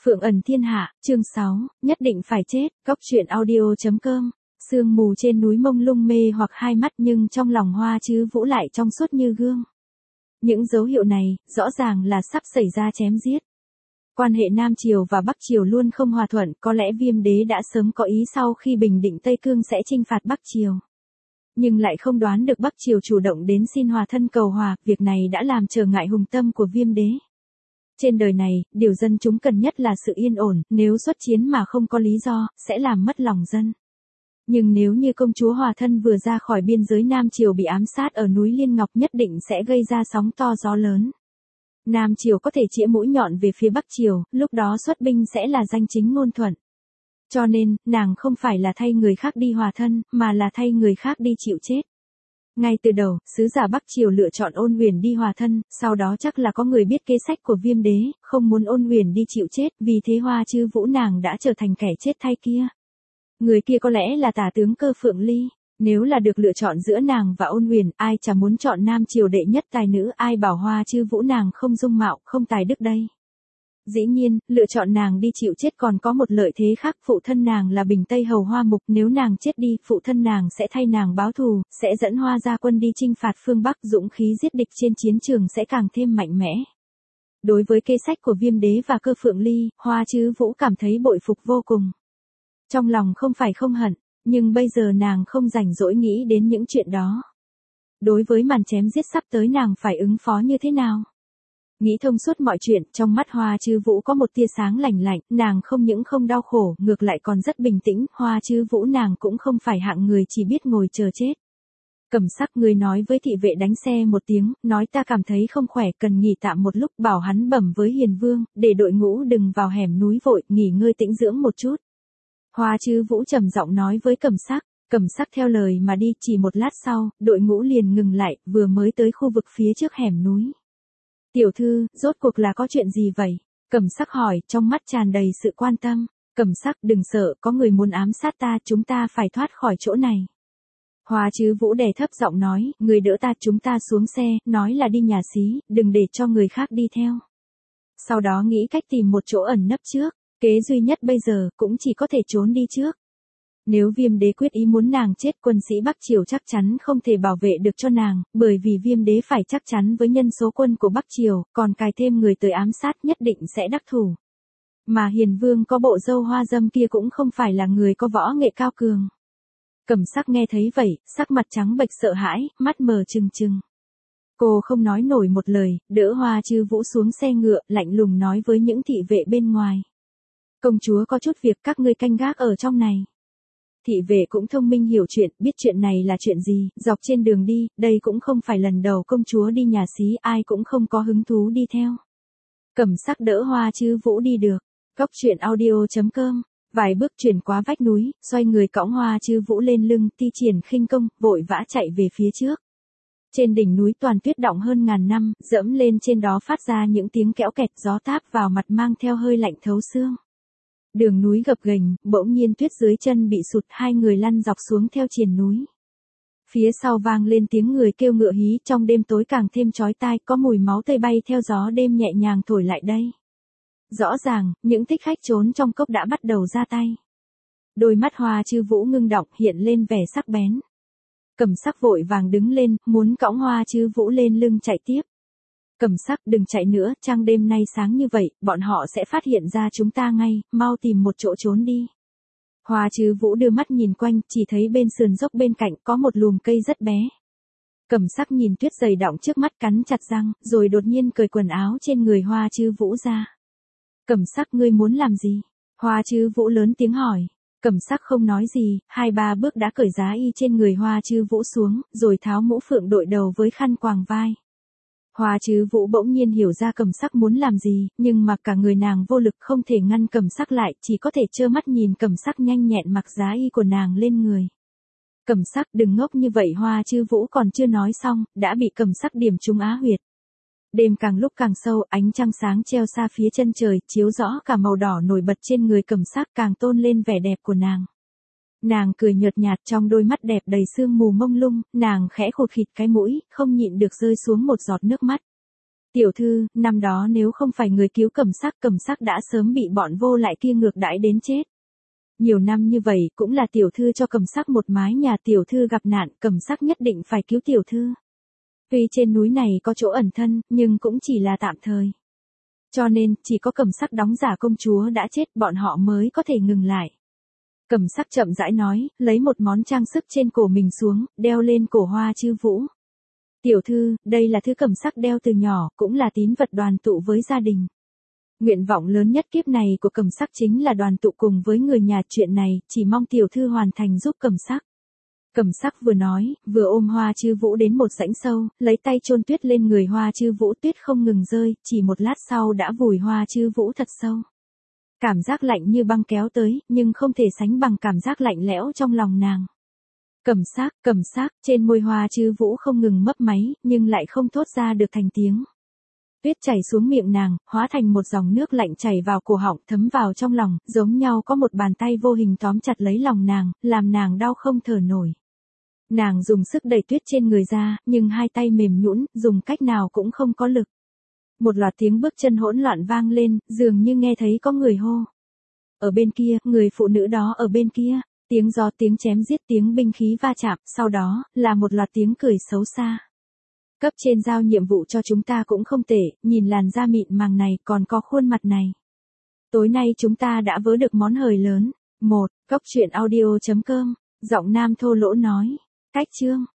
Phượng ẩn thiên hạ, chương 6, nhất định phải chết, góc truyện audio.com. Sương mù trên núi mông lung mê hoặc hai mắt nhưng trong lòng Hoa Chứ Vũ lại trong suốt như gương. Những dấu hiệu này, rõ ràng là sắp xảy ra chém giết. Quan hệ Nam Triều và Bắc Triều luôn không hòa thuận, có lẽ Viêm Đế đã sớm có ý sau khi bình định Tây Cương sẽ chinh phạt Bắc Triều. Nhưng lại không đoán được Bắc Triều chủ động đến xin hòa thân cầu hòa, việc này đã làm trở ngại hùng tâm của Viêm Đế. Trên đời này, điều dân chúng cần nhất là sự yên ổn, nếu xuất chiến mà không có lý do, sẽ làm mất lòng dân. Nhưng nếu như công chúa hòa thân vừa ra khỏi biên giới Nam Triều bị ám sát ở núi Liên Ngọc nhất định sẽ gây ra sóng to gió lớn. Nam Triều có thể chĩa mũi nhọn về phía Bắc Triều, lúc đó xuất binh sẽ là danh chính ngôn thuận. Cho nên, nàng không phải là thay người khác đi hòa thân, mà là thay người khác đi chịu chết. Ngay từ đầu, sứ giả Bắc Triều lựa chọn Ôn Huyền đi hòa thân, sau đó chắc là có người biết kế sách của Viêm Đế, không muốn Ôn Huyền đi chịu chết, vì thế Hoa Chứ Vũ nàng đã trở thành kẻ chết thay kia. Người kia có lẽ là tả tướng Cơ Phượng Ly. Nếu là được lựa chọn giữa nàng và Ôn Huyền, ai chả muốn chọn Nam Triều đệ nhất tài nữ, ai bảo Hoa Chứ Vũ nàng không dung mạo, không tài đức đây. Dĩ nhiên, lựa chọn nàng đi chịu chết còn có một lợi thế khác, phụ thân nàng là Bình Tây Hầu Hoa Mục, nếu nàng chết đi, phụ thân nàng sẽ thay nàng báo thù, sẽ dẫn Hoa gia quân đi chinh phạt phương Bắc, dũng khí giết địch trên chiến trường sẽ càng thêm mạnh mẽ. Đối với kế sách của Viêm Đế và Cơ Phượng Ly, Hoa Chứ Vũ cảm thấy bội phục vô cùng. Trong lòng không phải không hận, nhưng bây giờ nàng không rảnh rỗi nghĩ đến những chuyện đó. Đối với màn chém giết sắp tới nàng phải ứng phó như thế nào? Nghĩ thông suốt mọi chuyện, trong mắt Hoa Chứ Vũ có một tia sáng lành lạnh, nàng không những không đau khổ, ngược lại còn rất bình tĩnh, Hoa Chứ Vũ nàng cũng không phải hạng người chỉ biết ngồi chờ chết. Cẩm Sắc người nói với thị vệ đánh xe một tiếng, nói ta cảm thấy không khỏe, cần nghỉ tạm một lúc, bảo hắn bẩm với Hiền Vương, để đội ngũ đừng vào hẻm núi vội, nghỉ ngơi tĩnh dưỡng một chút. Hoa Chứ Vũ trầm giọng nói với Cẩm Sắc theo lời mà đi, chỉ một lát sau, đội ngũ liền ngừng lại, vừa mới tới khu vực phía trước hẻm núi. Tiểu thư, rốt cuộc là có chuyện gì vậy? Cẩm Sắc hỏi, trong mắt tràn đầy sự quan tâm. Cẩm Sắc, đừng sợ, có người muốn ám sát ta, chúng ta phải thoát khỏi chỗ này. Hoa Chứ Vũ đè thấp giọng nói, người đỡ ta, chúng ta xuống xe, nói là đi nhà xí, đừng để cho người khác đi theo. Sau đó nghĩ cách tìm một chỗ ẩn nấp trước, kế duy nhất bây giờ, cũng chỉ có thể trốn đi trước. Nếu Viêm Đế quyết ý muốn nàng chết, quân sĩ Bắc Triều chắc chắn không thể bảo vệ được cho nàng, bởi vì Viêm Đế phải chắc chắn với nhân số quân của Bắc Triều, còn cài thêm người tới ám sát nhất định sẽ đắc thủ. Mà Hiền Vương có bộ râu hoa dâm kia cũng không phải là người có võ nghệ cao cường. Cẩm Sắc nghe thấy vậy, sắc mặt trắng bệch sợ hãi, mắt mờ trừng trừng. Cô không nói nổi một lời, đỡ Hoa Chứ Vũ xuống xe ngựa, lạnh lùng nói với những thị vệ bên ngoài. Công chúa có chút việc, các ngươi canh gác ở trong này. Thị vệ cũng thông minh hiểu chuyện, biết chuyện này là chuyện gì, dọc trên đường đi, đây cũng không phải lần đầu công chúa đi nhà xí, ai cũng không có hứng thú đi theo. Cẩm Sắc đỡ Hoa Chứ Vũ đi được. Góc truyện audio.com. Vài bước chuyển qua vách núi, xoay người cõng Hoa Chứ Vũ lên lưng, thi triển khinh công, vội vã chạy về phía trước. Trên đỉnh núi toàn tuyết đọng hơn ngàn năm, dẫm lên trên đó phát ra những tiếng kéo kẹt, gió táp vào mặt mang theo hơi lạnh thấu xương. Đường núi gập ghềnh, bỗng nhiên tuyết dưới chân bị sụt, hai người lăn dọc xuống theo triền núi. Phía sau vang lên tiếng người kêu ngựa hí, trong đêm tối càng thêm chói tai, có mùi máu tươi bay theo gió đêm nhẹ nhàng thổi lại đây. Rõ ràng, những thích khách trốn trong cốc đã bắt đầu ra tay. Đôi mắt Hoa Chứ Vũ ngưng động, hiện lên vẻ sắc bén. Cẩm Sắc vội vàng đứng lên, muốn cõng Hoa Chứ Vũ lên lưng chạy tiếp. Cẩm Sắc, đừng chạy nữa, trăng đêm nay sáng như vậy, bọn họ sẽ phát hiện ra chúng ta ngay, mau tìm một chỗ trốn đi. Hoa Chứ Vũ đưa mắt nhìn quanh, chỉ thấy bên sườn dốc bên cạnh có một lùm cây rất bé. Cẩm Sắc nhìn tuyết dày đọng trước mắt cắn chặt răng, rồi đột nhiên cởi quần áo trên người Hoa Chứ Vũ ra. Cẩm Sắc, ngươi muốn làm gì? Hoa Chứ Vũ lớn tiếng hỏi. Cẩm Sắc không nói gì, 2-3 bước đã cởi giá y trên người Hoa Chứ Vũ xuống, rồi tháo mũ phượng đội đầu với khăn quàng vai. Hoa Chứ Vũ bỗng nhiên hiểu ra Cẩm Sắc muốn làm gì, nhưng mà cả người nàng vô lực không thể ngăn Cẩm Sắc lại, chỉ có thể trơ mắt nhìn Cẩm Sắc nhanh nhẹn mặc giá y của nàng lên người. Cẩm Sắc, đừng ngốc như vậy, Hoa Chứ Vũ còn chưa nói xong, đã bị Cẩm Sắc điểm trúng á huyệt. Đêm càng lúc càng sâu, ánh trăng sáng treo xa phía chân trời, chiếu rõ cả màu đỏ nổi bật trên người Cẩm Sắc, càng tôn lên vẻ đẹp của nàng. Nàng cười nhợt nhạt, trong đôi mắt đẹp đầy sương mù mông lung, nàng khẽ khụt khịt cái mũi, không nhịn được rơi xuống một giọt nước mắt. Tiểu thư, năm đó nếu không phải người cứu Cẩm Sắc đã sớm bị bọn vô lại kia ngược đãi đến chết. Nhiều năm như vậy cũng là tiểu thư cho Cẩm Sắc một mái nhà, tiểu thư gặp nạn, Cẩm Sắc nhất định phải cứu tiểu thư. Tuy trên núi này có chỗ ẩn thân, nhưng cũng chỉ là tạm thời. Cho nên, chỉ có Cẩm Sắc đóng giả công chúa đã chết, bọn họ mới có thể ngừng lại. Cẩm Sắc chậm rãi nói, lấy một món trang sức trên cổ mình xuống, đeo lên cổ Hoa Chư Vũ. Tiểu thư, đây là thứ Cẩm Sắc đeo từ nhỏ, cũng là tín vật đoàn tụ với gia đình. Nguyện vọng lớn nhất kiếp này của Cẩm Sắc chính là đoàn tụ cùng với người nhà, chuyện này, chỉ mong tiểu thư hoàn thành giúp Cẩm Sắc. Cẩm Sắc vừa nói, vừa ôm Hoa Chư Vũ đến một rãnh sâu, lấy tay chôn tuyết lên người Hoa Chư Vũ, tuyết không ngừng rơi, chỉ một lát sau đã vùi Hoa Chư Vũ thật sâu. Cảm giác lạnh như băng kéo tới, nhưng không thể sánh bằng cảm giác lạnh lẽo trong lòng nàng. Cẩm Sắc, trên môi Hoa Chư Vũ không ngừng mấp máy, nhưng lại không thốt ra được thành tiếng. Tuyết chảy xuống miệng nàng, hóa thành một dòng nước lạnh chảy vào cổ họng, thấm vào trong lòng, giống nhau có một bàn tay vô hình tóm chặt lấy lòng nàng, làm nàng đau không thở nổi. Nàng dùng sức đẩy tuyết trên người ra, nhưng hai tay mềm nhũn, dùng cách nào cũng không có lực. Một loạt tiếng bước chân hỗn loạn vang lên, dường như nghe thấy có người hô. Ở bên kia, người phụ nữ đó ở bên kia, tiếng gió, tiếng chém giết, tiếng binh khí va chạm, sau đó, là một loạt tiếng cười xấu xa. Cấp trên giao nhiệm vụ cho chúng ta cũng không tệ, nhìn làn da mịn màng này, còn có khuôn mặt này. Tối nay chúng ta đã vớ được món hời lớn. Cốc truyện audio.com, giọng nam thô lỗ nói. Cách chương.